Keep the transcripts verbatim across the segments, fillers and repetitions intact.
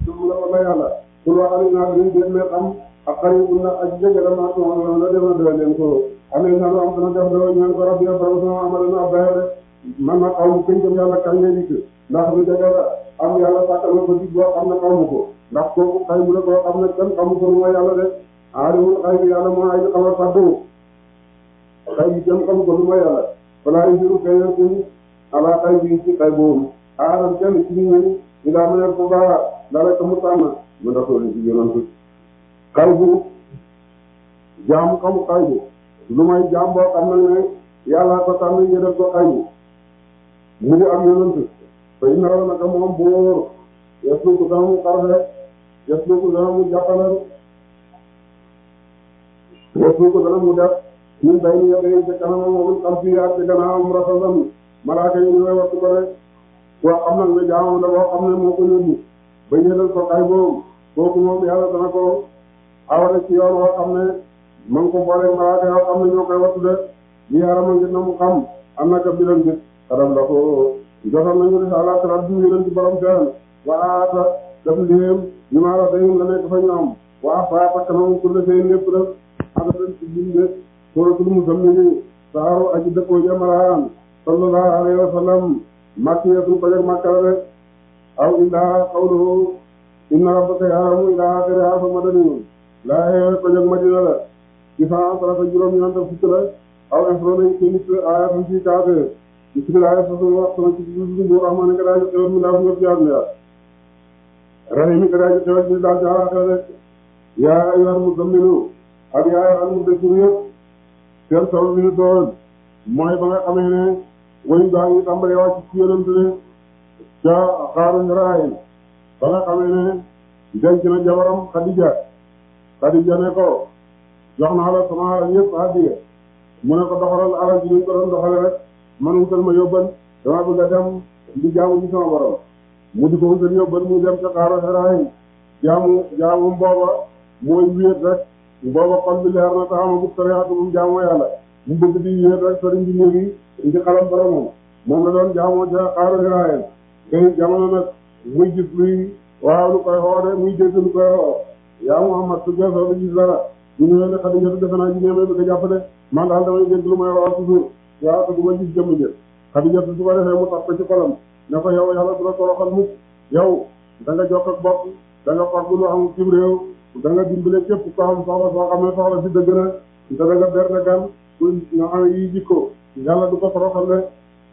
dum la wala yàlla pour waxal naa dañuy dégg ne xam ak xarit na ak jege la maa ko la demal doy leen ko amee na lu am dana def doo ñaan ko rabbi borom sama amal na abdaye rek man ma xaw mu këñ yàlla kan ngay dikk ndax lu jege la am yàlla sàkkal na ko dig boo xam ne xaw ma ko ndax kooku xay bu la koo xam ne kenn xamu ko mooy yàlla de aalimul xay bi yàlla moo ay xamal fàddu xay bi kenn xamu ko lu mooy yàlla balaa yisiru kayeeku ala xay bi ci xay boobu aalam kenn ci nit ñi ñu daa mëneel ko baax dara ko mu tànn mu ndaxoo li ci yonantu xay bu jaam xamu xay bu lu may jaam boo xam nag ne yàlla ko tànn ñu def ko xay bu mu di am yonantu fay naraw naka moom bu wóor yasluku dana mu xarfe yasluku dana mu jàppalal yasluku dana mu def ñun day ni yadee ca kanamam moom xam fii ak ca gannaawam rafasan malaaka yi ñu wattu ko rek koo xam nag ne jaamam la boo xam ne moo ko yónni ba ñëlal ko xay boobu kooku moom yàlla dana ko awale ci yoon woo xam ne ma ngi ko boole malaaka yoo xam ne ñoo koy wattu de li yarama ngir na mu xam am na ka bilan gis xadam la ko jotoon nañu ne ala tara du yéen ci borom seen waata def ndéem ñu maa la dayum la nekk fa ñoom waa faa takk na mu kulle seen lépp def adadan ci binde suratul muzammil saaru aji dëkkoo jamaraan sallallahu alayhi wa sallam makkiyatun ko jeg makkala de aw illaa qawluhu inna rabbaka ya'lamu ilaa aaxiri haa fa madaniyun laa ko jeg madina la ci cent trente juróom ñeent fukk la aw infrona yi kenn ci aayatan ci kaate bismillah façon wax sama ci dundu rahmaani ka daaji xewal mi daa fu ngëp yaar ya rahimi ka daaji xewal mi daa jaaraxel rek yaa ayyuhal muzammilu ak yaa ayyuhal muddaththir yëpp seen sabab bi ñu doon mooy ba nga xamee ne wayu gaa ngi tàmbalee wàcc ci yonent ne ca xaaru Hiraayil ba nga xamee ne denc na jabaram Xadija Xadija ne ko jox naa la sama alal yëpp hadiya mu ne ko doxalal alal ji ñu ko doon doxale rek man wutal ma yóbbal dama bëgg a dem di jaamu ci sama borom mu di ko wutal yóbbal mu dem ca xaaru Hiraayil jaamu jaamu booba mooy wéet rek booba xol bi leer na taxama bu soriyaatu bu jaamoo yàlla mu bëgg di wéet rek sëriñ bi léegi di xalam boromam moom la doon jaamoo ca xaaru Hiraayil ngay jamono nag muy gis luy waaw lu koy xoode muy dégg lu koy xoo yaa Muhammad su geesoo di gis dara ñu ñëwee ne Xadija defe naa ji neemee bëgg a jàppale man daal damay dégg lu may wax toujours waaw te du ma gis jëmm jël Xadija su ko defee mu tax ko ci xolam ne ko yow yàlla du la toroxal mukk yow da nga jokk ak bopp da nga far bu lu am ci réew da nga dimbale képp ko am soxla soo xam ne soxla si dëgg na te da nga berne gan pour nga xam ne yi jikko yàlla du ko toroxal ne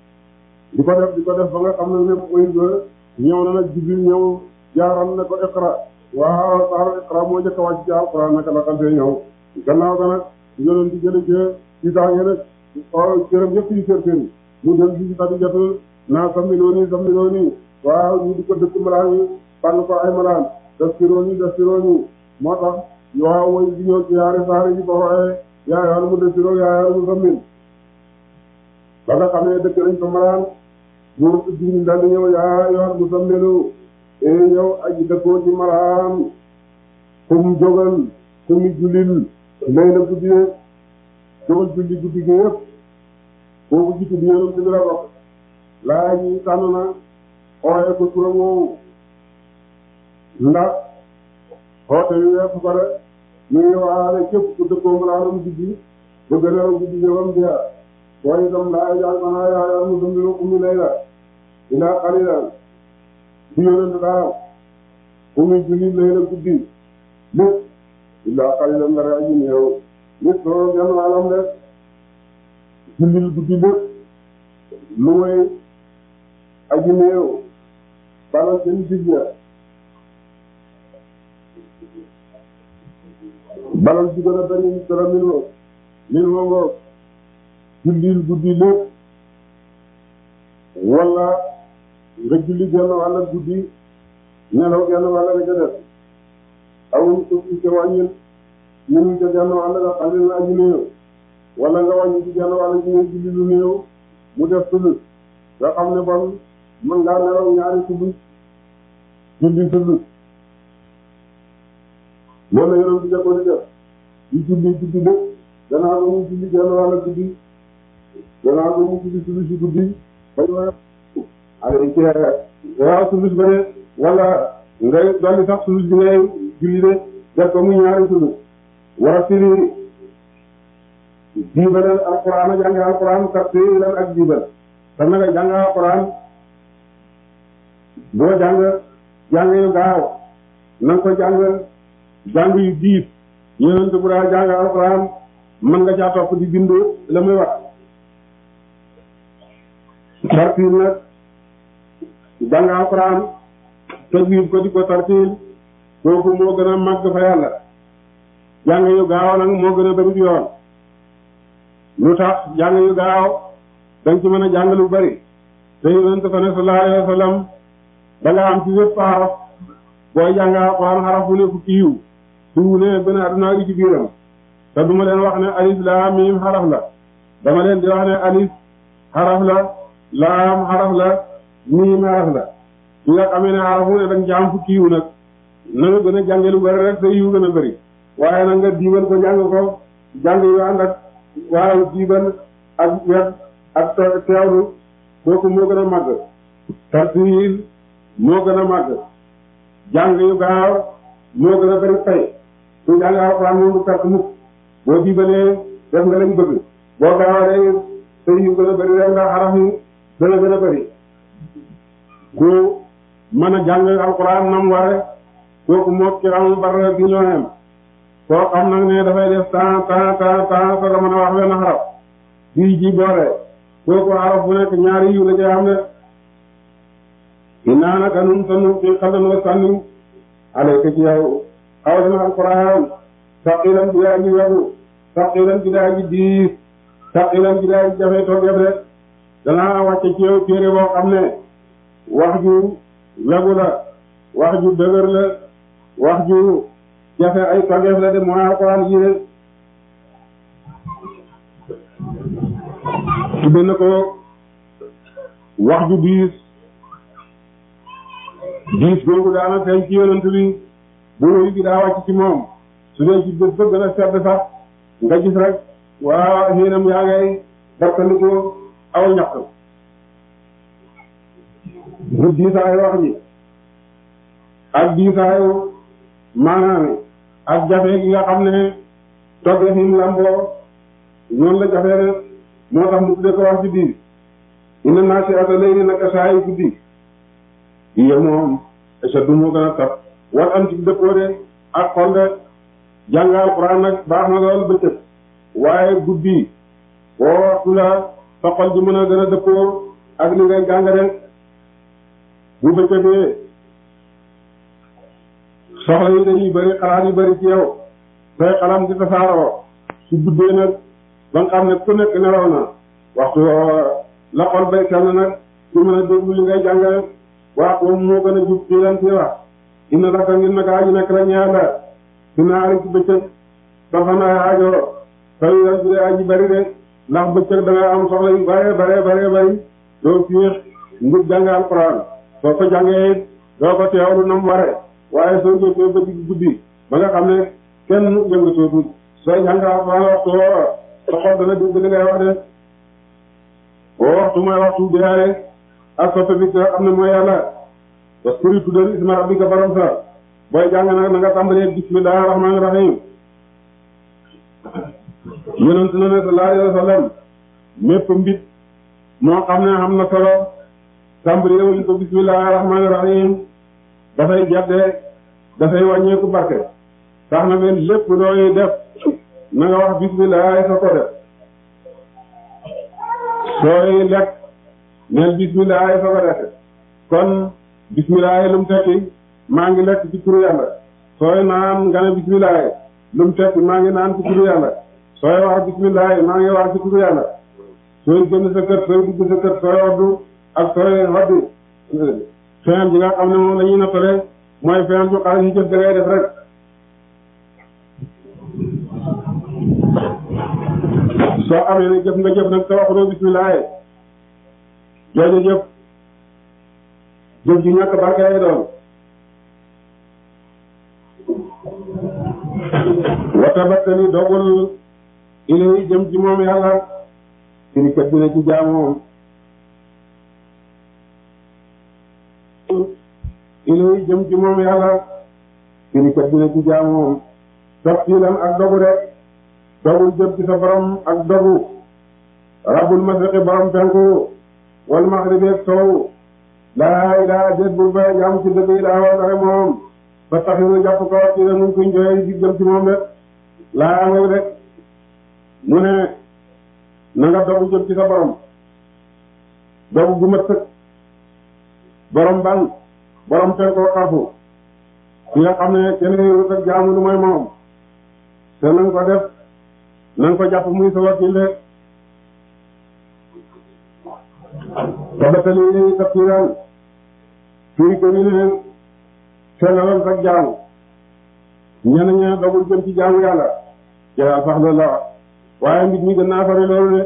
di ko def di ko def ba nga xam ne lépp muy ñëw na nag Jibril ñëw jaaral ne ko iqra waaw saaru iqra moo njëkk a wàcc ci alquran naka la xam see ñëw gannaaw ga nag yoneen di jële ci ci tànge nag o cëram yëpp yi kër kër mu dem ci Xadijatu naa sammilooni sammilooni waaw ñu di ko dëkk malaan yi fànn ko ay malaan dastirooni dastirooni moo tax waaw woy di ñëw ci yaari saari yi ko waxee yaayoon mu dastiro yaayoon mu sammil ba nga xam ne dëkk nañ ko malaan mu Jibril daal di ñëw yaayoon mu sammilu e yow aji dëkkoo ci malaan kum jógal kumi jullil lay la guddi yëpp jógal julli guddi gi yëpp boobu jiitu bi yéenam ci bi la bokk laa ji tànn na ooye ko turam woowu ndax xoote yu weesu ko de ñu ngi waale képp ku dëkkoo malaanam guddi bëgg nelaw guddi yëwam jeex boo itam laa jaal manaa yaayal mu dundilo kumi lay la ilaa xalilan bu yonent daal kumi julli lay la guddi lépp illaa xalilan nga aji néew nit soo genn wàllam de jullil guddi lépp lu may aji néew bala seen digya balal ci gën a bari dara minoo minoo ngoo jullil guddi lépp wala nga julli genn wàlla guddi nelaw genn wàlla nga ca def awuñ ko ci ca wàññil ñun ca genn wàlla nga xalil na aji néew wala nga wàññi ci genn wàlla ci ngay julli lu néew mu def sulus nga xam ne bon mën ngaa nelaw ñaari sulus julli sulus loolu la yoroon di jëkko di def di julli guddi lépp gannaaw ba mu julli genn wàlla guddi gannaaw ba mu julli sulus yi guddi bañ wa ak ci waaw sulus ba ne wala nga dolli sax sulus bi ngay julli de def ko mu ñaari sulus war a firi jiibalal alquran a jàng alquran tartiilan ak jiibal te na nga jàng alquran boo jàng jàng yu gaaw na nga ko jàng jàng yu diib yonent bu daa jàng alquran mën nga caa topp di bind la muy wax tartiil nag jàng alquran tajwiid ko di ko tartiil kooku moo gën a màgg fa yàlla jàng yu gaaw nag moo gën a bari yoon lu tax jàng yu gaaw dañ ci mën a jàng lu bari te yonent fa ne sallallahu alayhi wa sallam da nga am ci wépp xaraf booy jàng alquran xaraf bu ne fukki yiw su ne benn àdduna gi ci biiram te duma leen wax ne alif laam miim xaraf la dama leen di wax ne alif xaraf la laam xaraf la miim xaraf la su nga xamee ne xaraf mu ne danga ci am fukki yiw nag na nga gën a jànge lu bari rek sa yiw gën a bari waaye nag nga diibal ko jàng ko jàng yu ànd ak waaw diibal ak wet ak teewlu kooku moo gën a màgg tartiil moo gën a màgg jàng yu gaaw moo gën a bari fay su jàng alxuraan moom du perte mukk boo diibalee def nga lañ bëgg boo gaawalee sa yiw gën a bari rek ndax xaraf yi gën a gën a bari ku mën a jàng alxuraan nam ware kooku moo ki xam bar gi ñoo xem koo xam nag ne dafay def temps temps temps temps soo ko mën a wax benn xaraf bii ji boole kooku xaraf bu nekk ñaari yiw la ci xam ne innaa naka nun sanu fi xalan wa sànni alayka ci yow xaw dana alquran saqilan bi daa ji wegu saqilan bi daa ji diis saqilan bi daa ji jafe toggeef de danaa wàcce ci yow téere boo xam ne wax ju wegu la wax ju dëgër la wax ju jafe ay toggeef la de mooy alquran ji de tudde na ko wax ju diis diis googu daana feeñ ci yonent bi bu wéy bi daa wàcc ci moom su dee ci bés ba gën a sedd sax nga gis rek waa xiinam yaa ngay bartandiku aw ñaq bu diisaayu wax ji ak diisaayu maanaam ak jafe gi nga xam ne togge fi mu lamboo noonu la jafe ne moo tax mu tudde ko wax ci diis inna naasi'ata layli naka saa yu guddi yow moom ashaddu moo gën a tab war am ci dëppoo de ak xol de jàng alxuraan nag baax na lool bëccëg waaye guddi boo waxtu la sa xol ji mën a gën a dëppoo ak li ngay jàng de bu bëccëgee soxla yi dañuy bëri xalaat yu bëri ci yow say xalam di tasaaroo su guddee nag ba nga xam ne ku nekk nelaw na waxtu la xol bay kenn nag ku mën a déglu li ngay jàng rek waaw moom moo gën a jub ci leen ci wax inna daka ngir naka aji nekk la ñaar la si naari ci bëccëg dafa na aajo fay ren bi de aji bari de ndax bëccëg da nga am soxla yu bare bare bare bari doo fiix ngir jàng alquran soo ko jàngee it doo ko teewlu nam ware waaye soo jógee ba digg guddi ba nga xam ne kenn yëngatootul sooy jàng alquran waxtu woo sa xol dana dégg li ngay wax de woo waxtu mooy waxtu biyaare ak soppe bi nga xam ne mooy yàlla parce que tuddal isma rabbika borom sa booy jàng nag na nga tàmbalee bismillahi rahmaani rahim yonent na ne sallallahu alayhi wa sallam mépp mbit moo xam ne xam na solo tàmbalee wuñ ko bismillahi rahmaani rahim dafay jadde dafay wàññeeku barke tax na men lépp looy def na nga wax bismillahi sa ko def sooy lekk neel bismillahi sa ko def kon bismillahi lu mu tekki maa ngi lekk ci turu yàlla sooy naan nga ne bismillahi lu mu tekki maa ngi naan ci turu yàlla sooy wax bismillahi maa ngi wax ci turu yàlla sooy génn sa kër sooy dugg sa kër sooy waddu ak sooy waddi feem ji nga xam ne moom la ñuy nattale mooy feem ju xaalis yi jëf da ngay def rek soo amee ne jëf nga jëf nag te waxuloo bismillahi jooju jëf jëf ji ñàkk barke lay doon wata battani dogul ilay jëm ci moom yàlla firi kat dina ci jaamoom ilay jëm ci moom yàlla firi kat dina ci jaam moom tafsilan ak dogu de dogu jëm ci sa borom ak dogu rabbul masriqi borom penku wal maghribi ak sow laa ilaa déet bu ba jaam ci dëgg yi daa war dara moom ba taxiru jàpp ko ci la nuñ koy jooy di jëm ci moom de laa amoy de mu ne na nga dogu jëm ci sa borom dogu gu mat sëkk borom ban borom penkoo xarfu ki nga xam ne kenn wut ak jaamu lu mooy moom te na nga ko def na nga ko jàpp muy sa wakil de tabatali yi tafsiran fii ko ni ne sellalal sa jaamu ñenn ña dogul jëm ci jaamu yàlla jëlaat sax loolu la waaye nit ñi gën naa sori loolu de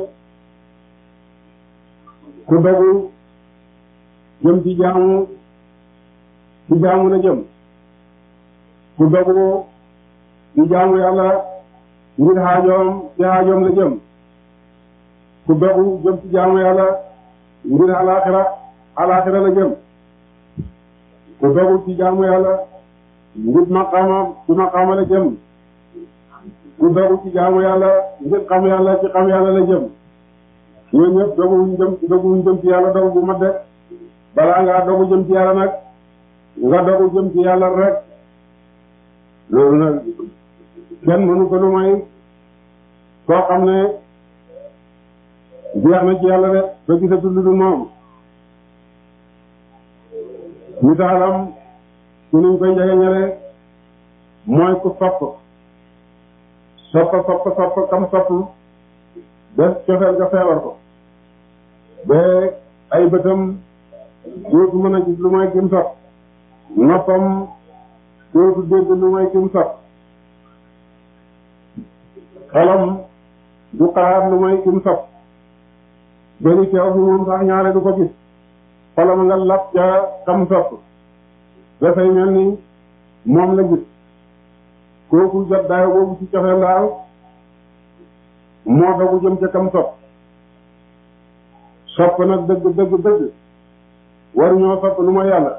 ku dogu jëm ci jaamu ci jaamu la jëm ku dogu ci jaamu yàlla ngir xaajoom ci xaajoom la jëm ku dogu jëm ci jaamu yàlla ngir alaxira alaxira la jëm ku dogu ci jaamu yàlla ngir maqaama ci maqaama la jëm ku dogu ci jaamu yàlla ngir xam yàlla ci xam yàlla la jëm ñooñu ñëpp dogu wuñ jëm dogu wuñ jëm ci yàlla dogu bu mat de balaa ngaa dogu jëm ci yàlla nag nga dogu jëm ci yàlla rek loolu nag kenn mënu ko lu may koo xam ne jeex na ci yàlla de ba gisatul lu dul moom misaalam su nuñ koy njegeñale mooy ku sopp sopp sopp sopp kam sopp def cofeel nga feebar ko ba ay bëtam dootu mën a gis lu may kim sopp noppam dootu dégg lu may kim sopp xelam du xalaat lu may kim sopp benn teew fi moom sax ñaare du ko gis xolam nga lap ca kam sopp dafay mel ni moom la gis kooku jot daayo boobu ci cofeel daal moo dogu jëm ca kam sopp sopp nag dëgg dëgg dëgg waru ñoo sopp lu ma yàlla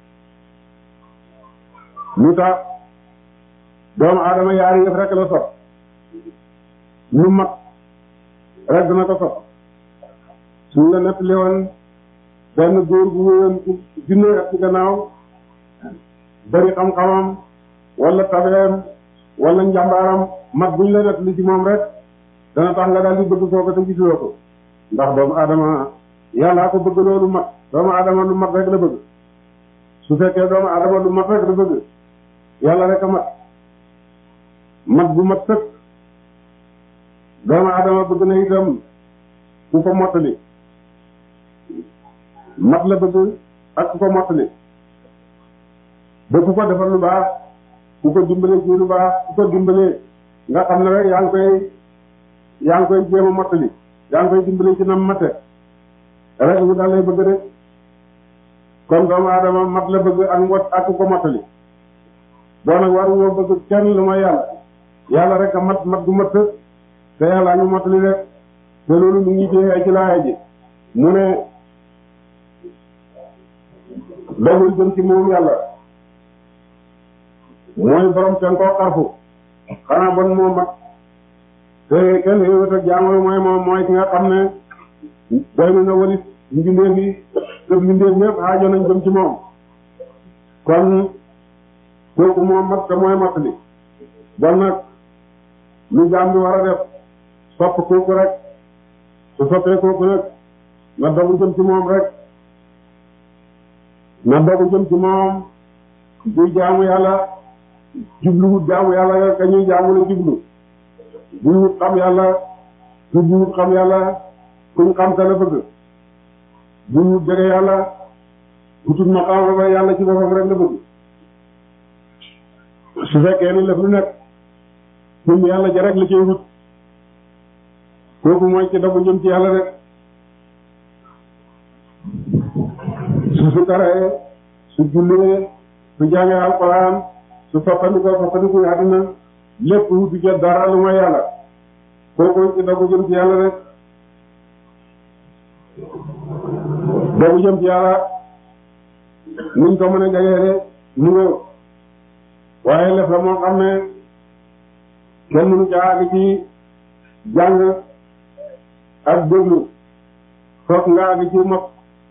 lu tax doomu aadama yaari yëf rek la sopp lu mat rek dina ko sopp suñ la nettali woon benn góor gu wéyoon ci junne at ci gannaaw bari xam-xamam wala tabeem wala njàmbaaram mat buñ la nettali ci moom rek dana tax nga daal di bëgg kooku te gisuloo ko ndax doomu aadama yàllaa ko bëgg loolu mat doomu aadama lu mat rek la bëgg su fekkee doomu aadama lu mat rek la bëgg yàlla rek a mat mat bu mat sëkk doomu aadama bëgg na itam ku ko mottali mat la bëgg ak ku ko mottali ba ku ko defal lu baax ku ko dimbale ci lu baax ku ko dimbale nga xam ne rek yaa ngi koy yaa ngi koy jéem a mottali yaa ngi koy dimbale ci nam mate rek mu daal lay bëgg rek kon doomu aadama mat la bëgg ak mot ak ku ko mottali boo nag waruñoo bëgg kenn lu ma yàlla yàlla rek a mat mat gu mat te yàlla ñu mottali rek te loolu mu ngi téye ci laaya ji mu ne dogul jëm ci moom yàlla mooy borom seen koo xarfu xanaa bon moo mat te kenn yowét ak jaamono mooy moom mooy ki nga xam ne doy na walis mbindeef yi te mbindeef ñëpp aajo nañ jëm ci moom kon kooku moom mat te mooy mat li bon nag lu jaam bi war a def sopp kooku rek su soppee kooku nag na dogu jëm ci moom rek na dogu jëm ci moom buy jaamu yàlla jubluwut jaamu yàlla rek ka ñuy jaamu la jublu buy wut xam yàlla jubluwut xam yàlla kuñ xam ka la bëgg buy wut jege yàlla wutut ma xam ba yàlla ci boppam rek la bëgg su fekkee ni lëf lu nekk jëm yàlla ja rek la ciy wut kooku mooy ci dogu jëm ci yàlla rek su su karee su jullee su jàngee alxuraan su soppandikoo soppandikoo àddina lépp wutu ca dara lu mooy yàlla kooku ci dogu jëm ci yàlla rek dogu jëm ci yàlla nuñ ko mën a jegee de mu nga waaye lef la moo xam ne kenn mënu ca àgg ci jàng ak déglu foog nga àgg ci mokk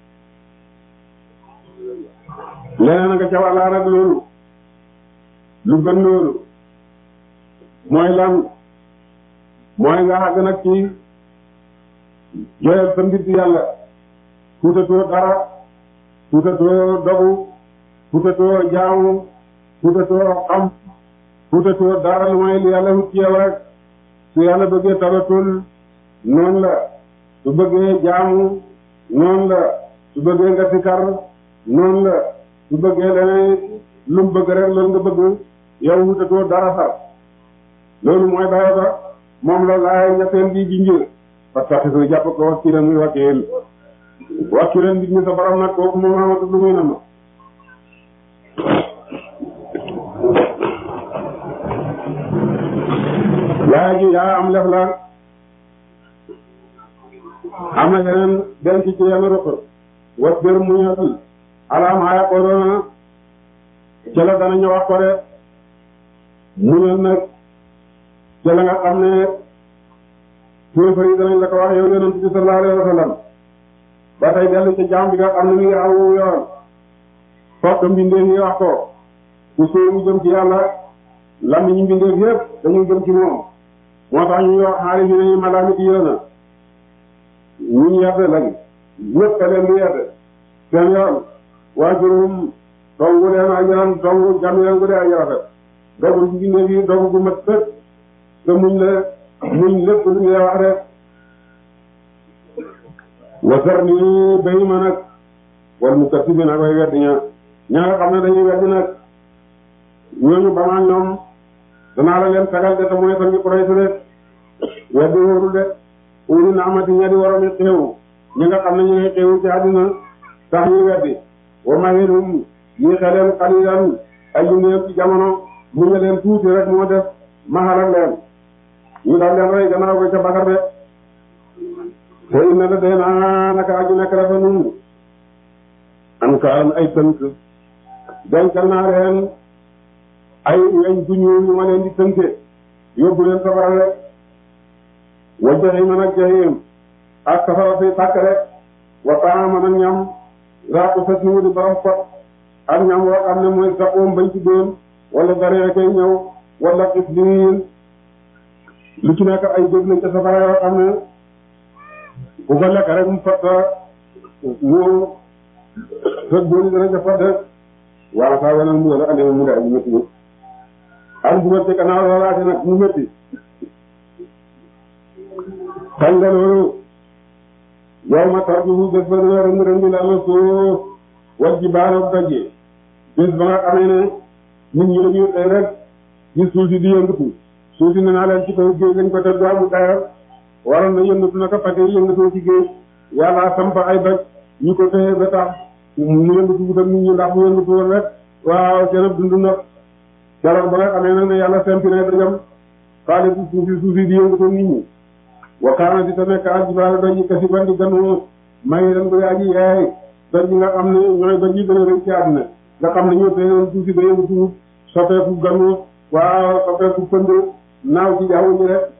leneen nga ca wàllaa rek loolu lu gën loolu mooy lan mooy nga àgg nag ci joyal sa mbir ci yàlla fuutatoo dara fuutatoo dogu fuutatoo jaamu fuutatoo xam fuutatoo dara lu mooy li yàlla wut ci yow rek su yàlla bëggee tabatul noonu la su bëggee jaamu noonu la su bëggee nga sikar noonu la su bëggee leneen lu mu bëgg rek loolu nga bëgg yow fuutatoo dara sax loolu mooy dayo ba moom la laay ñetteen bi ji njër parce que su jàpp ko wakkiran muy wakkeel wakkiran nit ñi sa borom nag kooku moom amatul lu muy nama yaa ji yaa am lef la am na yeneen denc ci yenn rëq wat bér muñal alaam xaya kodoona ca la danañu wax ko de muñal nag ca la nga xam ne kéefar yi danañ la ko wax yow yonent bi sallallahu alayhi wa sallam ba tey dellu ci jaam bi nga xam ne mi ngi aw yoon fokk mbindeef yi wax ko ku sóobu jëm ci yàlla lam ñu mbindeef yëpp dañuy jëm ci moom moo tax ñuy wax xaari bi nañu malaamit yéena ñuñ yedde lañ ñëpp a leen di yedde seen yoon waajurum dongu leen ak yaram dongu jam leen gu dee ak rafet dogu mbindeef yi dogu gu mat sëkk te muñ la muñ lépp lu ñuy wax rek wasar ni béy ma nag wala mu kat si bi nag way weddi ña ña nga xam ne dañuy weddi nag ñooñu banaa ñoom danaa la leen tagal de te mooy sa ngi Quraysh de weddi wóorul de uli na amati ña di waroon xeewu ñi nga xam ne ñu ngi xeewu ci àddina tax ñuy weddi wa mahilum ñi xeleen xalilan ay yu néew ci jamono mu ñu leen tuuti rek moo def maxalak leen ñu daal leen rey gannaaw ko ca Badar de te inna la day naa naka aju nekk dafa nun an kaan ay tënk dencal naa leen ay weñ bu ñuul ñu ma leen di tënke yóbbu leen safara rek wa jahima nag jahim ak safara fi tàkk rek wa taama nag ñam raatu fes ni mu di borom pot ak ñam woo xam ne mooy saxoom bañ ci doon wala daree kay ñëw wala xis liin lu ci nekk ay jóg lañ ca safara yoo xam ne ku ko lekk rek mu fatta mu fekk booni dana ca fat rek waaw saa weneen mu wala andee mu daay mu métti bi am bu métti kanaaw loolaate nag mu métti kañ la loolu yow ma tar bu bés ba dana rënd rënd la la suuf waj ji baanoog dajje bés ba nga xamee ne nit ñi dañuy xëy rek gis suuf si di yëngatu suuf si ne naa leen ci kaw géej lañ ko teg du amul dayoo waroon na yëngatu naka pate yëngatoo ci géej yàlla samp ay doj ñu ko téye ba tax mu yëngatu bu dem nit ñi ndax mu yëngatu woon rek waaw seen ab dund nag keroog ba nga xamee nag ne yàlla sempi ne dajam xaalis suuf si suuf si di yëngatoo nit ñi wakaana di ta nekk aljibaal doj yi kasi ban di ganu may leen ko yaa ji yeey doj yi nga xam ne ñooy doj yi gën a rëy ci àddina nga xam ne ñoo téye woon suuf si ba yëngatu soppeeku ganu waaw soppeeku pënd naaw ci jaww ji rek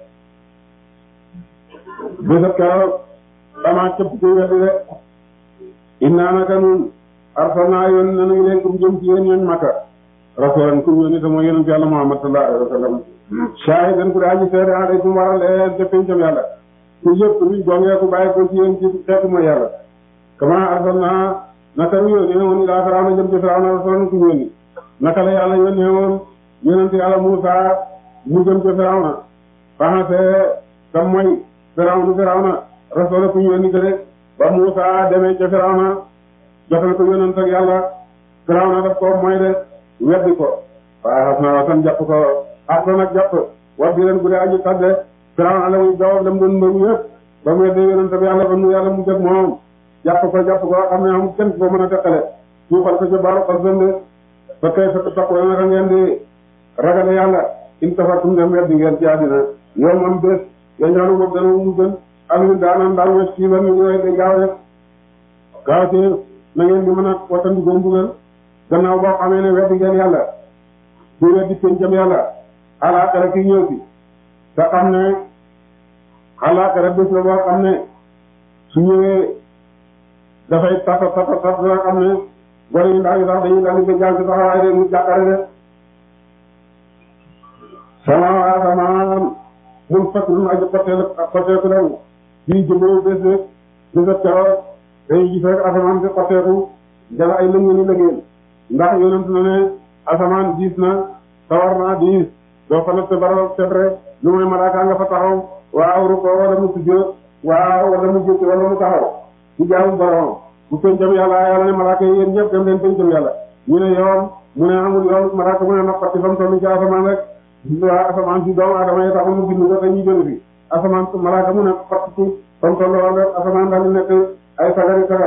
bésab keroog damaa cëpp koy weddi rek innaa naka nun arsalnaa yoon nanuy leen kum jëm ci yéen ñooñ Makka rasulan kum yónni te mooy yonent yàlla Muhammad sallallahu alayhi wa sallam shaahidan ku daa ji seede alaykum waral leen ca pencam yàlla ku yëpp luñ gongee ku bàyyi ko ci yéen ci xeetu mooy yàlla kama arsalnaa naka ñu yónnee woon ilaa Firawna jëm ci Firawna rasulan kum yónni naka la yàlla yónnee woon yonent yàlla Muusaa mu jëm ci Firawna faxasee tam mooy Firawna Firawna rasulan kum yónni ko de ba Muusaa demee ca Firawna jotal ko yonent ak yàlla Firawna daf ko mooy de weddi ko waaye xas na wasan jàpp ko ak nag jàpp wax di leen bu dee aji tadde Firawna la muy jawab lam doon mbëru yëpp ba mu weddi yonent ak yàlla ba nu yàlla mu jëg moom jàpp ko jàpp ko xam ne am kenn ko mën a teqale suuxal ko ca baaru xas dënd ba tey fa taqoo naka ngeen di ragale yàlla in tafartum dem weddi ngeen ci àddina yow man bés ya ñaanu boobu dana mu gën am ñu daanam daal wes kii ba ñu ñëwee de gaaw rek gaaw ci na ngeen di mën a wattandu ko mbugal gannaaw boo xamee ne weddi ngeen yàlla bu weddi pencam yàlla alaaxira ki ñëw si te xam ne alaaxira bés la boo xam ne su ñëwee dafay tata tata tata la xam ne gone yu ndaw yi sax dañuy daal di ko jàng taxawaay de mu jàkkare de sama asamaan mun fekk lu aju côté côtéeku leen bii jëmmoo bés ne bésab keroog dañuy gis rek asamaan si côtéeku jala ay lëng ni lëggeen ndax yonent na ne asamaan diis na tawar naa diis doo fa natt bara tebre lu mooy malaaka nga fa taxaw waaw ru ko wala mu sujjóot waaw wala mu jëkk wala mu taxaw ci jaamu borom bu pencam yàlla yàlla ne malaaka yi yéen ñëpp dem leen pencam yàlla ñu ne yoon mu ne amul yoon malaaka mu ne nag fatti fam tollu ci asamaan rek waa asamaan si doomu adama yi tax mu bind ko dañuy jóge fi asamaan malaaka mu ne fatti ci fam tollu woon rek asamaan daal di nekk ay sagari sagar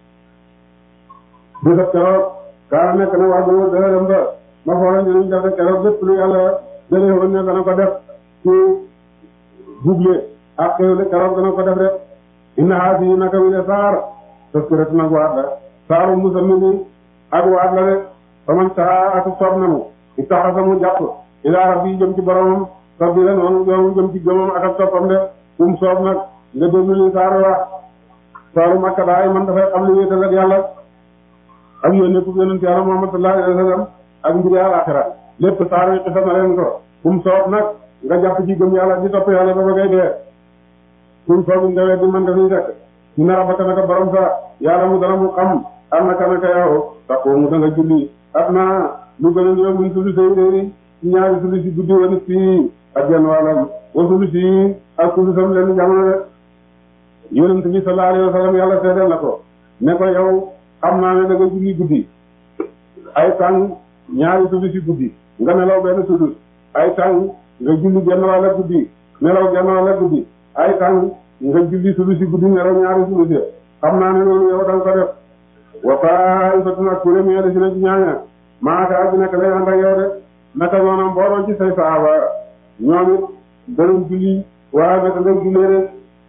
bésab keroog kaa nekk na waa boobu dana dem ba ma foola dinañ def keroog lépp lu yàlla jëlee woon ne dana ko def ci buble ak xéwle keroog dana ko def rek inna haasi naka wi de saar tazkiratun nag waat la saaru musammili ak waat la rek faman saa atu soob nanu ittaxasa mu jàpp ilaa rabbi jëm ci boromam sabila noonu yoonu jëm ci gëmam ak ak toppam de kum soob nag nga déglu li saaru wax saaru makka daay man dafay xam li wéetal ak yàlla ak yónne ku yonent yàlla Muhammad sallallahu alayhi wa sallam ak mbiri àlaxira lépp saaru yi xisa na leen ko kum soob nag nga jàpp ci gëm yàlla di topp yàlla ba ba ngay dee kum soob nga weddi man dafay fekk inna rabbaka naka borom sa yàlla mu dana mu xam am naka naka yow taxoo mu da nga julli at naa lu gën a ñëw muy sulu say réeri ñaari sulu si guddi wala si ak genn wàllam wa sulu si ak sulu sam leen jamono de yonent bi sallallahu alayhi wa sallam yàlla seedeel na ko ne ko yow xam naa ne da nga julli guddi ay tàng ñaari sulu si guddi nga nelaw benn sulu ay tàng nga julli genn wàlla guddi nelaw genn wàlla guddi ay tàng nga julli sulu si guddi nelaw ñaari sulu si xam naa ne loolu yow da nga ko def wa ta'ifatun ak kuréel mi yàlla si na ci ñaaña maaka bi nekk lay ànd ak yow de naka noonu mbooloo ci say saaba ñoom it danañ julli waaye naka ngay jullee de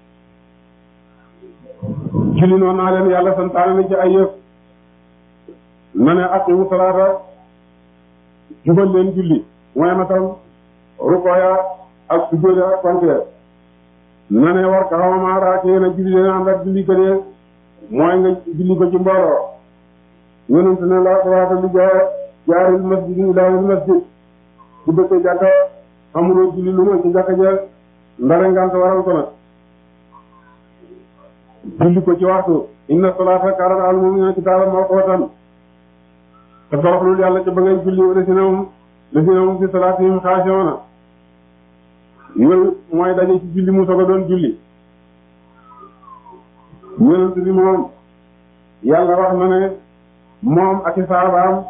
julli noonu naa leen yàlla santaane na ci ay yëf na ne aqimu salaata jubal leen julli mooy matal rukoya ak sujjóoda ak konte na ne war kaxaw ma raakee na julli leen ànd ak julli ko de mooy nga julli ko ci mbooloo yonent ne la salaata li jaar jaaril masjid ilaahil masjid bu dëkkee jàkka amuloo julli lu mooy ci jàkka ja ndare ngant waral ko nag julli ko ci waxtu inna salaata kaanat alal mu'miniina kitaaban mawquutan te toroxlul yàlla ca ba ngay julli wala si nawum la si nawum fi salaatihim xaashi'uuna yooyu mooy daje ci julli mu soog a doon julli yonent bi moom yàlla wax na ne moom ak i saabaam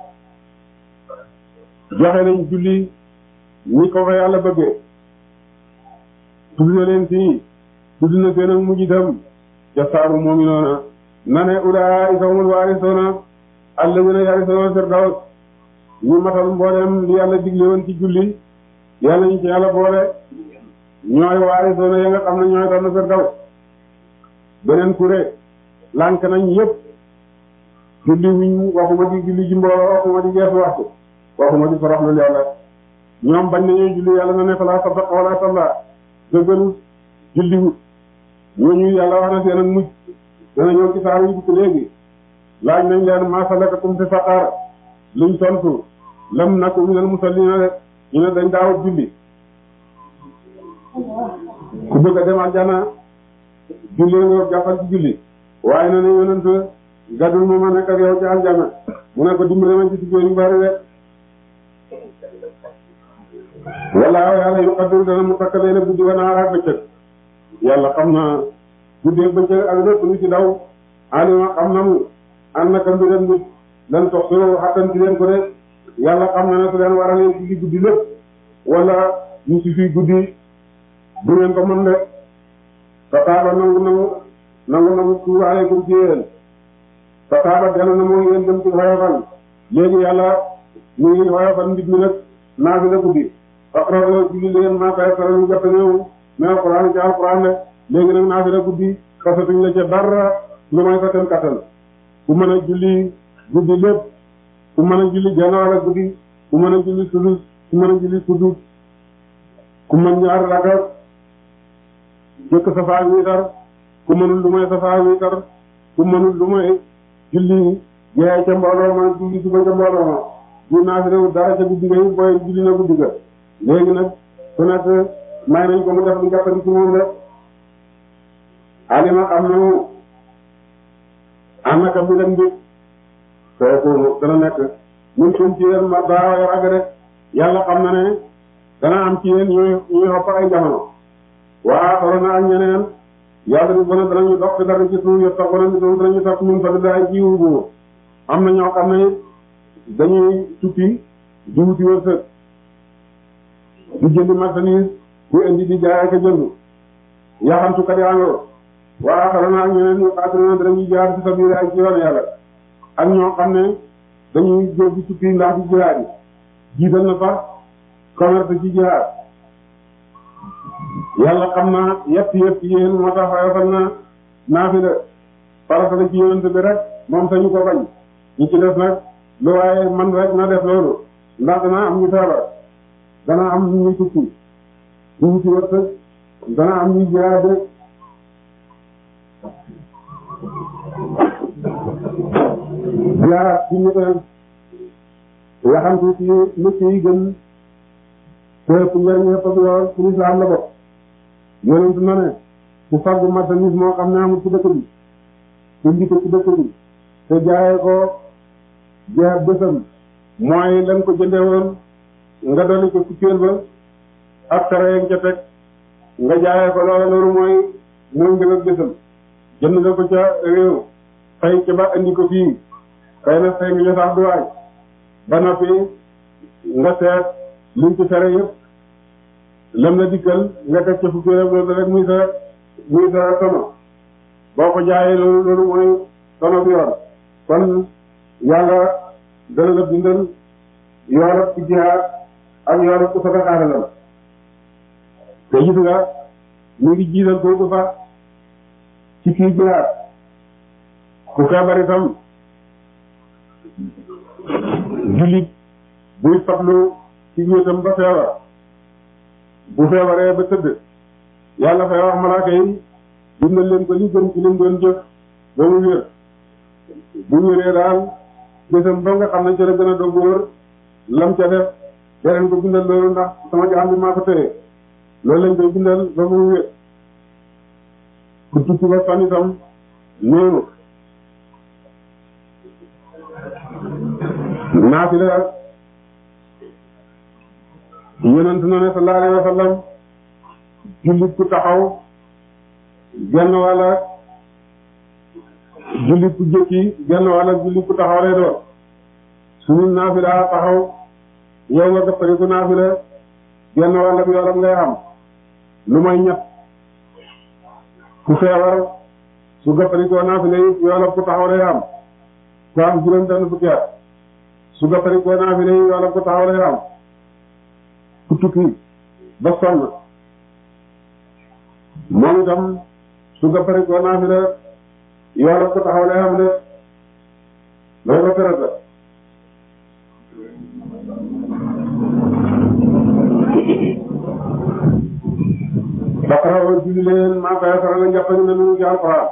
joxe nañ julli ni ko fa yàlla bëggee tudd na leen fii tudd na seen ak mujj itam ca saaru mu'minuuna na ne ulaa'ika humul waarisuuna allaziina yarisuuna firdaws ñu matal mboolem li yàlla digle woon ci julli yàlla ñu ci yàlla boole ñooy waarisuuna ya nga xam ne ñooy doon firdaws beneen kuré lànk nañ yëpp julli wuñ waxuma di julli ci mbooloo waxuma di geesu waxtu waxuma di faraxlu yàlla ñoom bañ nañoo julli yàlla na ne falaa saddaqa wala salla dëggalu julli wut ñooñu yàlla wax na seen ak mujj dana ñëw ci saar yi dikk léegi laaj nañ leen maa salakakum fi saqar luñ tontu lam naku minal musalliina rek ñu ne dañ daawut julli ku bëgg a dem aljana julli nga jàppal ci julli waaye na ne yonent gadul ma ma nekk ak yow ci aljana mu ne ko dimbale ma ci sujjóot yu bari rek wallaahu yàlla yu qaddiru dana mu takkalee ne guddi wa naar ak bëccëg yàlla xam na guddi ak bëccëg ak lépp lu ci daw alima xam na mu an naka mbiram nit lan tox soo xattan ci leen ko de yàlla xam na ne su leen waralee ci guddi lépp wala ñu si fii guddi du ngeen ko mën de fataaba nangu nangu nangu nangu tuub aleykum ci yéen fataaba dellu na moo yéen dem ci xoyofal léegi yàlla mu ngi xoyofal mbit mi nag naa fi la guddi faqra'u julli leen maa tayassara lu jot a ñëw mais alquran ci alquran de léegi nag naa fi la guddi xasatuñ la ca dara lu may fa seen kattan ku mën a julli guddi lépp ku mën a julli genn wàll guddi ku mën a julli sudus ku mën a julli sudus ku mën ñaar ragal jëkk safaa wiitar ku mënul lu may safaa wiitar ku mënul lu may julli jeex ca mbooloo ma julli suba ca mbooloo ma bu naa fi réew dara ca guddi ga yi booy julli na guddi ga léegi nag ku nekk may nañ ko mu def lu jàppandi ci moom rek alima xam na mu am naka bi leen bi kooku dana nekk ñun suñ ci yéen ma baaw rag rek yàlla xam na ne dana am ci yéen ñuy ñuy xopp ay jamono waa xoroon na ak ñeneen yàlla di bona danañu dox fi dara ci suuf yëpp tax bona ni doon danañu tax mun fa daay jiwu bu am na ñoo xam ne dañuy tukki di wuti wërsëg di jëndi marchandise di indi di jaay ak a jënd yaxantukat yaa ngoo waa xoroon na ak ñeneen ñu xaatuna danañuy jaar ci sa biir ay ci yoon yàlla ak ñoo xam ne dañuy jóg di tukki ndax di jihaad yi jiital na sax commerce ci jihaad yàlla xam na yëpp yëpp yéen moo tax xayofal na naafila farata la ci yonent bi rek moom sañu ko bañ ñi ci def nag lu waaye man rek na def loolu ndax dana am ñu feebar dana am ñu tukki ñu ci wërsëg dana am ñu jihaad rek jihaad ci ñu yaxantu ci nit yi gën te ëpp njëriñ ëpp ak yoon ci lislaam la bokk yonent na ne ku faggu marchandise moo xam ne amul ci dëkk bi indi ko ci dëkk bi te jaayee ko jeex bésam mooy lan ko jënde woon nga dolli ko fukkeel ba ak tere ca teg nga jaayee ko loolu loolu mooy mooy njëg ak bésam jënd nga ko ca réew fay ca ba indi ko fii xëy na fay nga sax du waay ba noppi nga seet liñ ci tere yëpp lam la dikkal nga teg ca fukkeel loolu rek muy sa muy sa tono boo ko jaayee loolu loolu mooy tono bi yoon kon yàlla dana la bindal yoolab ci jihaad ak yoolab ku sadaxaale la te gis nga mu ngi jiital kooku sax ci kii jihaad ku feebar itam jullit buy fatlu ci wéetam ba feebar bu feebaree ba tëdd yàlla fay wax malaaka yi bindal leen ko li gën ci lim doon jëf ba mu wér bu wéree daal bésam ba nga xam ne ca la gën a doog wër lam ca def deneen ko bindal loolu ndax sama jaam bi maa ko tëye loolu lañ koy bindal ba mu wér ku tukki ba fan itam noonu naafila yonent na ne sallallahu alayhi wa sallam jullit ku taxaw genn wàlla jullit ku jëkki genn wàlla jullit ku taxaw lay doon suñu naafila taxaw yow nga dëppari ku naafila genn wàlla bi yoram ngay am lu may ñett ku feebar su gëppari koo naafila yi yoolab ku taxaw lay am ku am juróom benn fukki at su gëppari koo naafila yi yoolab ku taxaw lay am ku tukki ba sonn moom itam su gëppari koo naafila yoolab ku taxaw lay am de loolu la tërata Bakara julli leen maa koy faral la njàppani na nu ci Alxuraan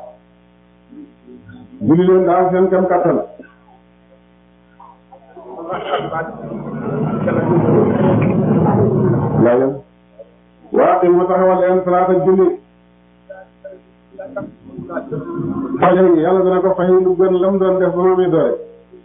julli leen daal seen kam kattan lay waa te mu taxawal leen salaata julli fajar gi yàlla dana ko fay lu gën lam doon def ba ma muy doole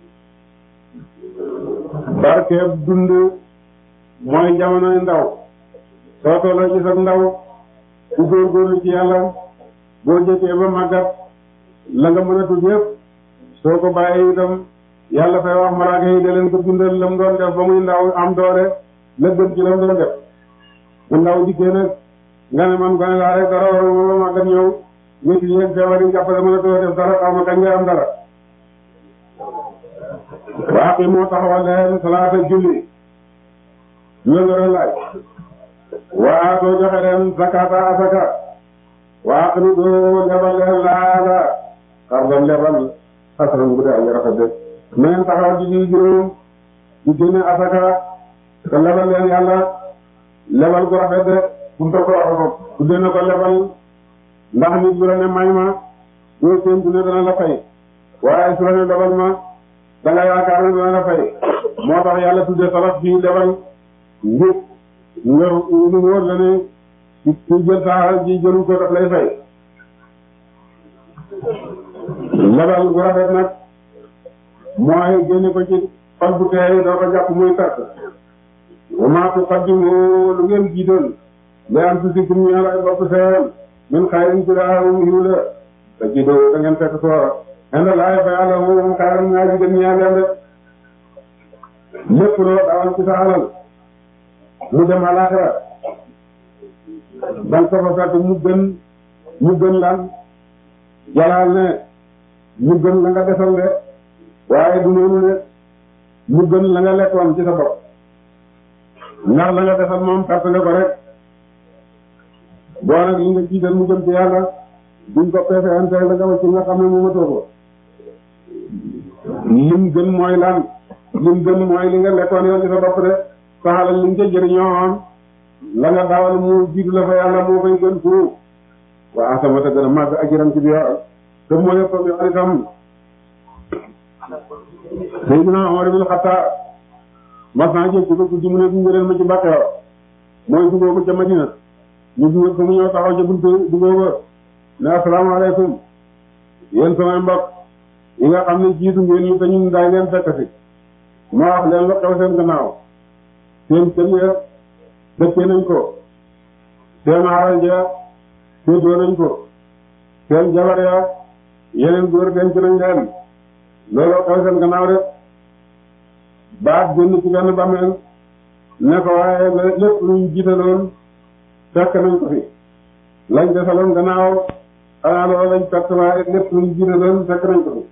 barkeeb dund mooy jamonoy ndaw soo tolloo gis ak ndaw ku góorgóorlu ci yàlla boo jëkkee ba màggat la nga mën a tudd yëpp soo ko bàyyee itam yàlla fay wax malaaka yi da leen ko bindal lam doon def ba muy ndaw am doole la gën ci lam doon def bu ndaw dikkee nag nga ne man gone laa rek dara waruma ba màggat ñëw métti yeeg feebar yi jàppale mën a too def dara xaw ma kañ ngay am dara waa ki moo taxawal leen salaata julli ñu la laaj waa soo joxe leen zakata asaka waa ni doo lebal leen laala xarban lebal xasanan bu dee aji rafet de na ngeen taxawal ci julli juróom di génne asaka te lebal leen yàlla lebal gu rafet de fu mu toog ko waxe ko tuddee na ko lebal ndax nit bu la ne may ma doo séentu ne dana la fay waaye su la ne lebal ma da nga yaakaar ne dana la fay moo tax yàlla tuddee salaf bi lebal ngir nga lu wóor la ne ci jël saxal ji jëlu ko daf lay fay lebal gu rafet nag mooy génne ko ci xol bu teey doo ko jàpp muy perte wa maa tuqaddimu lu ngeen jiital li anfusikum ñeel ay bopp seen min xayrin ci daaw yiw la te jiitoo da ngeen fekk soo indi laay fa yàlla moom xayran ñaa ji gën ñaa leen de lépp loo dawal ci sa alal mu dem àllaaxira dal ko fa fekk mu gën mu gën lan jalaal ne mu gën la nga defal de waaye du noonu ne mu gën la nga lekkoon ci sa bopp ndax la nga defal moom perte nga ko rek boo nag li nga jiital mu jëm ci yàlla duñ ko peese ante la nga wacc nga xam ne moomatoo ko lim gën mooy lan lim gën mooy li nga lekkoon yoon ci sa bopp de saxalal li nga ca jëriñoo la nga dawal mu jiitu la fa yàlla moo koy gën fuuf waa asama te gën a màgg ajiram ci biir te mooy yëpp yoon itam Seydina Omar ibn Khattab mas naa jël ci ko guddi mu ne gunge leen ma ci Mbàkke mooy dugoo ko ca Madina ñu dugal ko mu ñëw taxaw ca buntu dugoo ko ne asalaamaaleykum yéen samay mbokk yi nga xam ne jiitu ngeen ñu te ñun daay leen fekk si ma wax leen lu xew seen gannaaw seen kër ya dëkkee nañ ko seen alal ja séddoo nañ ko seen jabar ya yeneen góor denc nañ leen looloo xew seen gannaaw de baat génn ci benn bàmmeel ne ko waaye lépp luñ jiitaloon fekk nañ ko fi lañ desaloon gannaaw xanaa loolu lañ perte waaye lépp luñ jiitaloon fekk nañ ko fi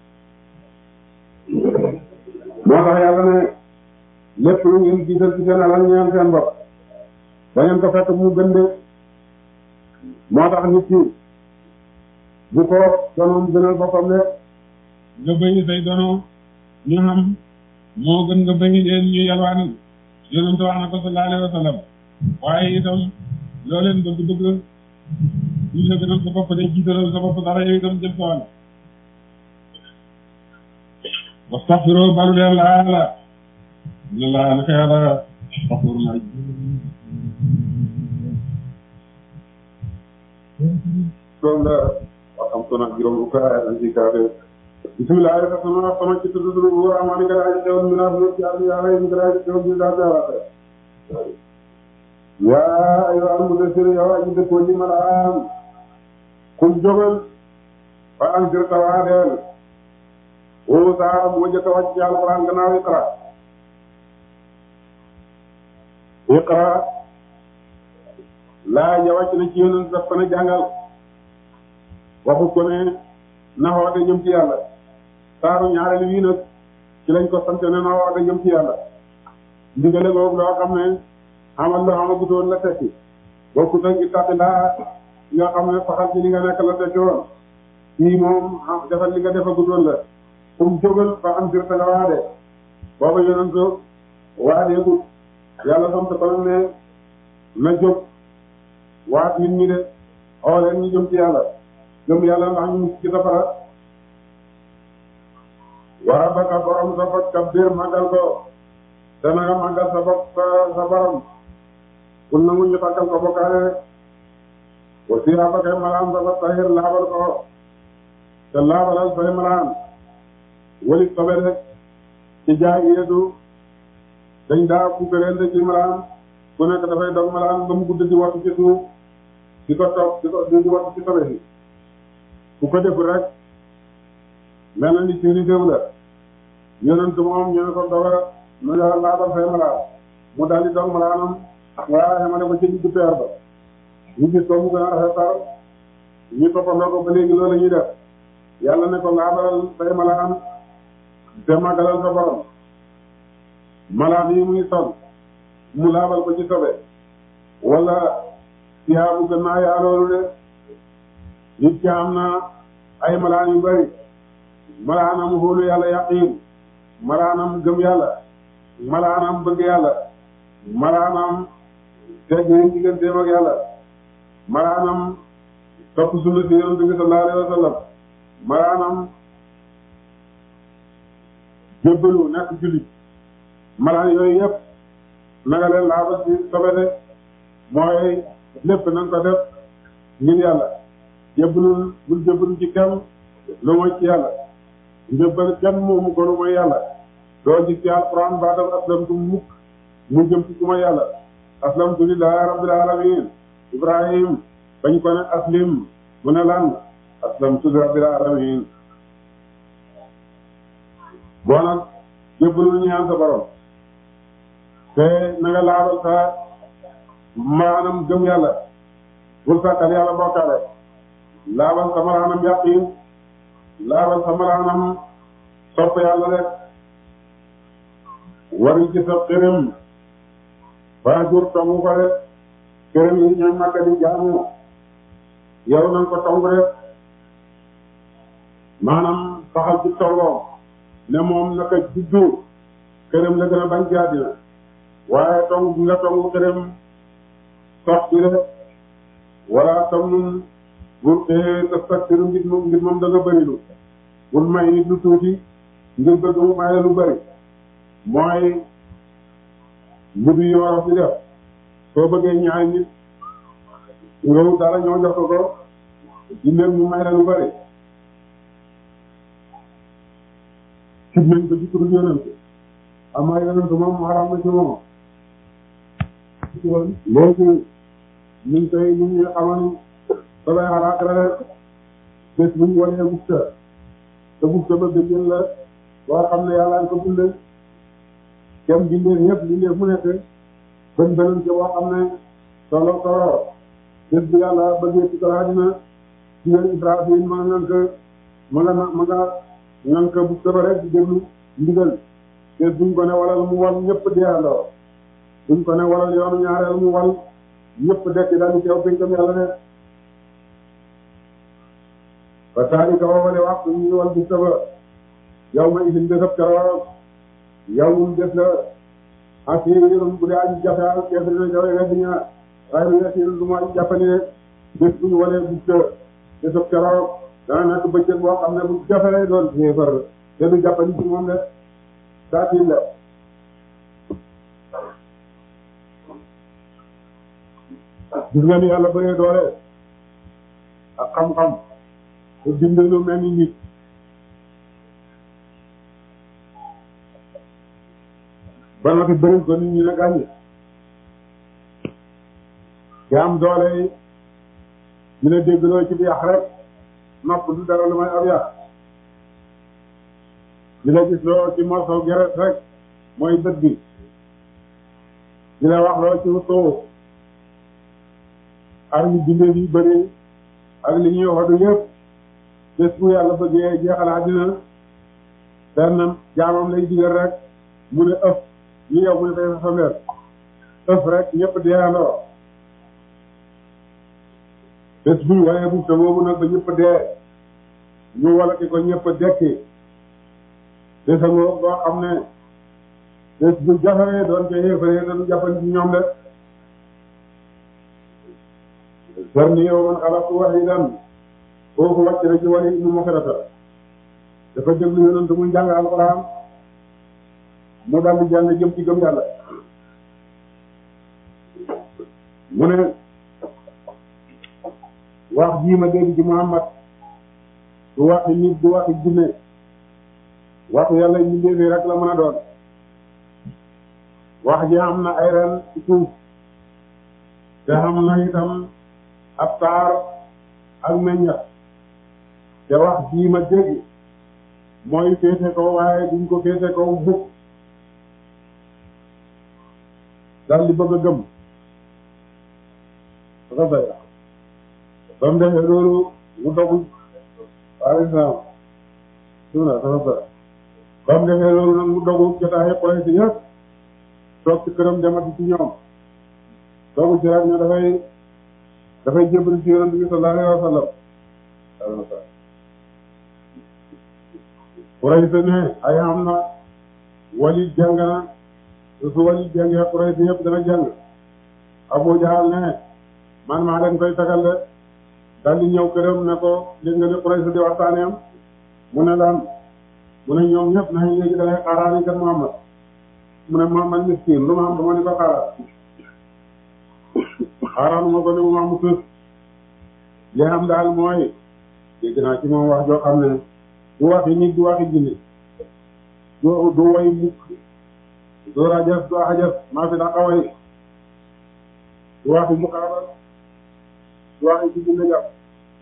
moo tax yàlla ne lépp lu ngeen jiital ci seen alal ñaan seen bopp ba ngeen ko fekk mu gën de moo tax nit ki bu ko donoom gënal boppam de nga bëy say dono ñu xam moo gën nga bëy leen ñu yalwaan yonent wax na ko sallallahu alayhi wa sallam waaye itam loo leen bëgg bëgg ñu la gënal sa bopp de jiitalal sa bopp dara yow itam jël sa wàll wastaghfiru balu leen laa la la laa naka yàlla xafuur naa doom la waxam sona juróom bu ko ay ci kafe bismillah rek sama sama ci tuddu du bu amani nga ay xew mi na bu ci am ya ay ngi ay xew bi da da ya ayu al mudassir ya wa ji ko ji malam kun jogal fa an dir tawadel o sa mu wajja tawajja alquran gannaaw iqra iqra laa jawacc na ci yonent daf ko ne jàngal waxu ko ne na xoote jëm ci yàlla saaru ñaareel wii nag ci lañ ko sant ne na xoote jëm ci yàlla ndigale googu loo xam ne amal loo xamagutoon la tekki bokkut ak ittaqi laa nga xam ne faxal ci li nga nekk la tekki woon kii moom defal li nga defagutoon la um jógal fa am dir ta nga waade booba yonent waadeegut yàlla sant ko nag ne na jóg waat nit ñi de xoo leen ñu jëm ci yàlla gëm yàlla ndax ñu ci safara wa rabbaka borom sa bopp kabbir màggal ko te na nga màggal sa bopp sa borom kun nangu ñu tàggal ko bokkaale rek wa si rabbaka malaan sa bopp tahir laabal ko te laabalal say malaan wali sobe rek ci jaay yeetu dañ daa fukkareel ci malaan ku nekk dafay dog malaan ba mu gudd di wattu ci suuf di ko toog di ko di wattu ci sobe si ku ko deful rek mel na ni ci réew la yonent moom ñu ne ko doga nu nga laabal say malaan mu daal di dog malaanam waaye ma ne ko ci diggu peer ba ñu gis ko mu gën a rafetal ñu toppandoo ko ba léegi loolu la ñuy def yàlla ne ko laabalal say malaan te màggalal sa borom malaan yi muy sol mu laabal ko ci sobe wala yaa bu gën naa yaa loolu de nit ki am na ay malaan yu bari malaanam xóolu yàlla yaqiin malaanam gëm yàlla malaanam bëgg yàlla malaanam teggin digganteem ak yàlla malaanam topp sunna si yonent bi sallallahu alayhi wa sallam malaanam jébbalu nekk jullit malaan yooyu yëpp nanga leen laaba ci sobete mooy lépp na nga ko def ngir yàlla jébbalul bul jébbalu ci kenn lu mooy ci yàlla njébbal kenn moomu ko lu mooy yàlla doo gis ci alquran baatam aslamtu mukk mu jëm ci ku mooy yàlla aslamtu lillahi rabbil alamin ibrahim bañ ko ne aslim mu ne lan aslamtu rabbil alamin boo nag jébbalul ñaan sa borom te na nga laabal sa maanaam gëm yàlla bul sàkkal yàlla bokkaale laabal sa maanaam yaqiin laabal sa maanaam sopp yàlla rek waruñ ci sa xërëm ba jur tongu ko rek xërëm yi ñooy màgga di jaamu yow nañ ko tongu rek maanaam saxal ci tongoo ne moom naka juddu xërëm la gën a bañ ci àddina waaye tong bi nga tong xërëm sox bi rek wala tam nun bul xëyee sa facture ngir moom ngir moom da nga bëri lu bul may nit lu tuuti ngir bëgg mu maye lu bëri mooy mbudu yi war a fi def soo bëggee ñaay nit nga wut dara ñoo jox ko ko dindeel mu may la lu bëri cib nañ ko ci turu yonent amaa yonent moom xaram na ci moom léegi ñu ngi koy ñu ngi xamal sabay xalaat rek bés bu ñu wanee bufta te bufta ba gëjën la boo xam ne yàlla ko bindee kem bindee ñëpp bindee mu nekk bën bënn ci boo xam ne solo solo bés bu yàlla bëggee ci kala dina ci ngeen Ibrahim ma nga ko ma nga ma nga nga ko bufta ba rek di déglu ndigal bés buñ ko ne walal mu wal ñëpp deeandoo buñ ko ne walal yoonu ñaareel mu wal ñëpp dekk daal di teew pencam yàlla ne ba taali ka woowale wax ñu wal bufta ba yow ma isin desab keroog yow mun des la asirun bu dee aji jafe ak kees dina jawe weddi ñaar waaye lu asirun du ma aji jàppani ne bés bu ñu walee bufta desab keroog dana nekk bëccëg boo xam ne bu jafe lay doon féefar te du jàppani ci moom de saatiin la gis nga ni yàlla bëree doole ak xam-xam te bind lu mel ni nit ba noppi bëri ko nit ñi ne gàññi te am doole yi dina déggloo ci yàq rek nopp du dara lu may ab yàq dina gis loo ci morso geret rek mooy bët bi dina wax loo ci wutoo ak li bindee yi bëri ak li ñuy waxatu yëpp bés bu yàlla bëggee jeexal àddina benn jaamam lay digal rek mu ne ëpp ñu yow mu ne tey sa leer ëpp rek ñëpp deeandoo bés bu waaye bu te boobu nag ba ñëpp dee ñu walati ko ñëpp dekki bés ngoo boo xam ne bés bu jafee doon ca yéefaree dañu jàppandi ci ñoom de zarni yow man xalaqtu wahidan foofu wàcc na ci wali ibnu Muxrata dafa déglu yonent muy jàng alxuraan mu daal di jàng jëm ci gëm yàlla mu ne wax jii ma dégg ci Muhammad du waxi nit du waxi jinne waxu yàlla ñu ndéefee rek la mën a doon wax ji am na ay ren ci suuf te xam na itam ab taar ak meññat te wax jii ma dégg mooy féete kaw waaye duñ ko féete kaw bukk dal di bëgg a gëm dafa bay ba mu defee loolu mu dogu par exemple suna dafa bay ba mu defee loolu nag mu dogu jotaay xoy si yëpp toog ci këram demati ci ñoom dogu ci rek ne dafay dafay jébbalu ci yonent bi sallallahu alayhi wa sallam Quraysh ne ay am na Walid jàng na su Walid jàngee Quraysh yëpp dana jàng. Abu Jahal ne man maa leen koy tagal de daal di ñëw këram ne ko dégg nga ne Quraysh di waxtaanee am mu ne lan mu ne ñoom ñëpp nañ léegi da ngay xaaraani kat Muhammad mu ne Muhammad miskin lu ma am dama ni ko xaaral xaaraanu ma ko ne mu ma am tus li am daal mooy dégg naa ci moom wax joo xam ne du waxi nit du waxi jinne du du way mukk du rajas du ajas maa fi daa xaway du waxi mukaabal du waxi ci jinne jàpp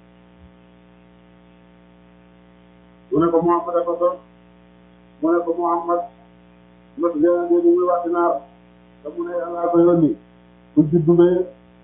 mu ne ko Muhammad a ko doon mu ne ko Muhammad mos leen a dégg muy waxi naar te mu ne yàlla ko yónni ku juddu bee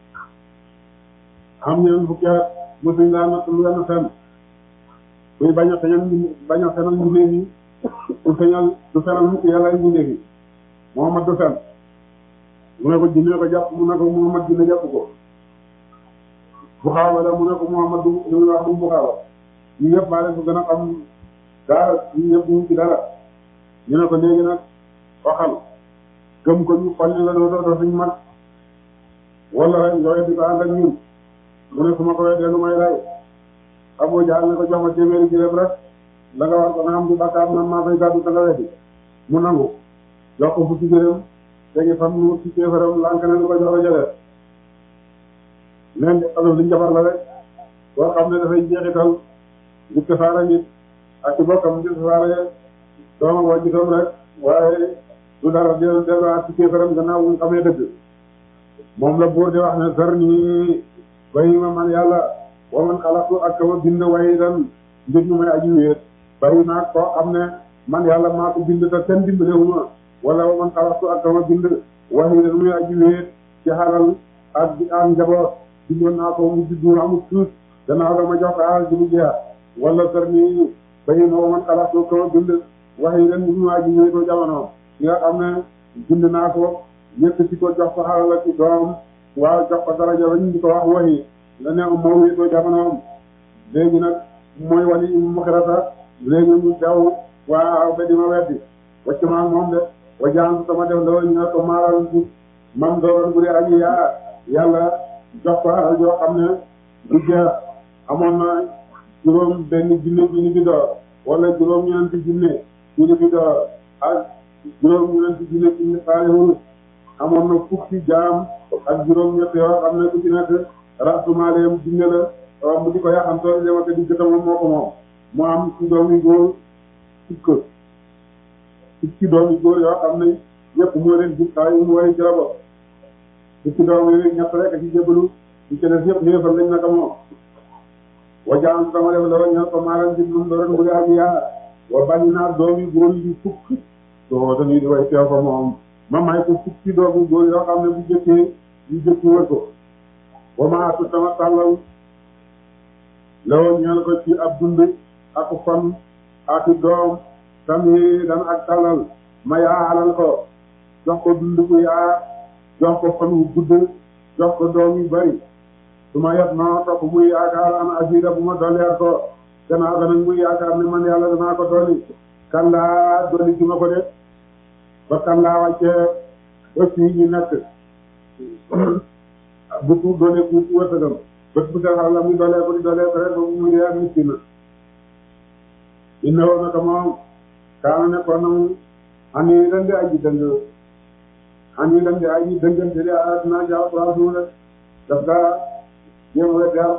xam ñeen fukki at mosuñ laa natt lu wenn fen kuy bañ a feñal bañ a fenal mbindeef yi du feñal du fenal mukk yàlla ay mbindeef yi Muhammad du fen mu ne ko jinne ko jàpp mu ne ko Muhammad jinne jàpp ko bu xaaba la mu ne ko Muhammad du li muy wax du bu xaaba ñu yëpp maa leen ko gën a xam dara ñu yëpp duñ ci dara ñu ne ko léegi nag waxal gëm ko ñu xolli la doo doo suñ mag wala rek yooyu di ko ànd ak ñun mu ne su ma ko weddee lu may lay Abu Jahl ne ko jox ma téeméeri jëleem rek la nga wax ko nga xam du bàkkaar man maa fay gàddu da nga weddi mu nangu jox ko fukki jëleem léegi fan mu ci kéefaram lànk ne du ko jox a jëlee leen alof liñ jabar la rek boo xam ne dafay jeexital di tasaare nit ak ci bokkam di tasaare doomam wa gisam rek waaye du dara del delluwaat ci kéefaram gannaaw bu xamee dëgg moom la buur di wax ne sar nii bàyyi ma man yàlla wa man xalaqtu ak kama bind waaye dan mbir ñu may aji wéet bàyyi naa koo xam ne man yàlla maa ko bind te kenn dimbalewuma wala wa man xalaqtu ak kama bind waaye dan muy aji wéet ci xalal ak ak njaboot bindoon naa ko mu juddu amul tuut gannaaw dama jox ko alal ji mu jeex wala sar nii bàyyi ma wa man xalaqtu kama bind waaye dan mbir ñu may aji wéetoo jamono ki nga xam ne bind naa ko yëkkati ko jox ko xalal ak ci doom waaw jox ko daraja ba ñu di ko wax waxi nga ne moo wéetoo jamonoom léegi nag mooy wali mu xirata léegi mu daw waaw ba di ma weddi wacc maa moom de wa jaan sama def la ñu ne ko maaral bu man doon bu dee aji yaa yàlla jox ko alal joo xam ne du jeex amoon na juróom benn junne ci ni bi door wala juróom ñeenti junne ci ni bi door ak juróom ñeenti junne ci ni xaalihul amoon na fukki jaam ak juróom ñett yoo xam ne ku ci nekk raxtumaaleem junne la mu di ko yaxantoo demate di gëta moom moo ko moom mu am ci doom yu góor fukk fukki doom yu góor yoo xam ne yëpp moo leen jub saa yu mu way ci la bopp fukki doom yi ñett rek ci jébbalu ci ci des yëpp ñëefal lañ naka moom wajaan dama def la ñal ko maalan jib num doron bu aji yaa wa bañi naa doom yu góor yu fukk doo dañuy di way teew ko moom ma may ko fukki doomu góor yoo xam ne bu jëkkee yu jëkki wër ko ba ma atu sama tàllal lawoon ñeel ko ci ab dund ak fan ak doom tamit dan ak tàllal ma yaa alal ko jox ko dund bu yaa jox ko fan wu gudd jox ko doom yu bari su ma yet ma topp muy yaakaar an asida bu ma dolleer ko gannaaw ga nag muy yaakaar ne man yàlla danaa ko dolli kan laa dolli ci ma ko def ba kan laa wàccee ba fii ñu nekk bu tuut doole ku ci wërsëgam bët bu seen xarala muy doolee ko di doolee ko rek ba mu muy yaa miskin na inna woon naka moom kaana nekkoon na mu an yi dan di aji dëng an yi dan di aji dëngante di aat naa jaaw place mu rek daf daa jéem a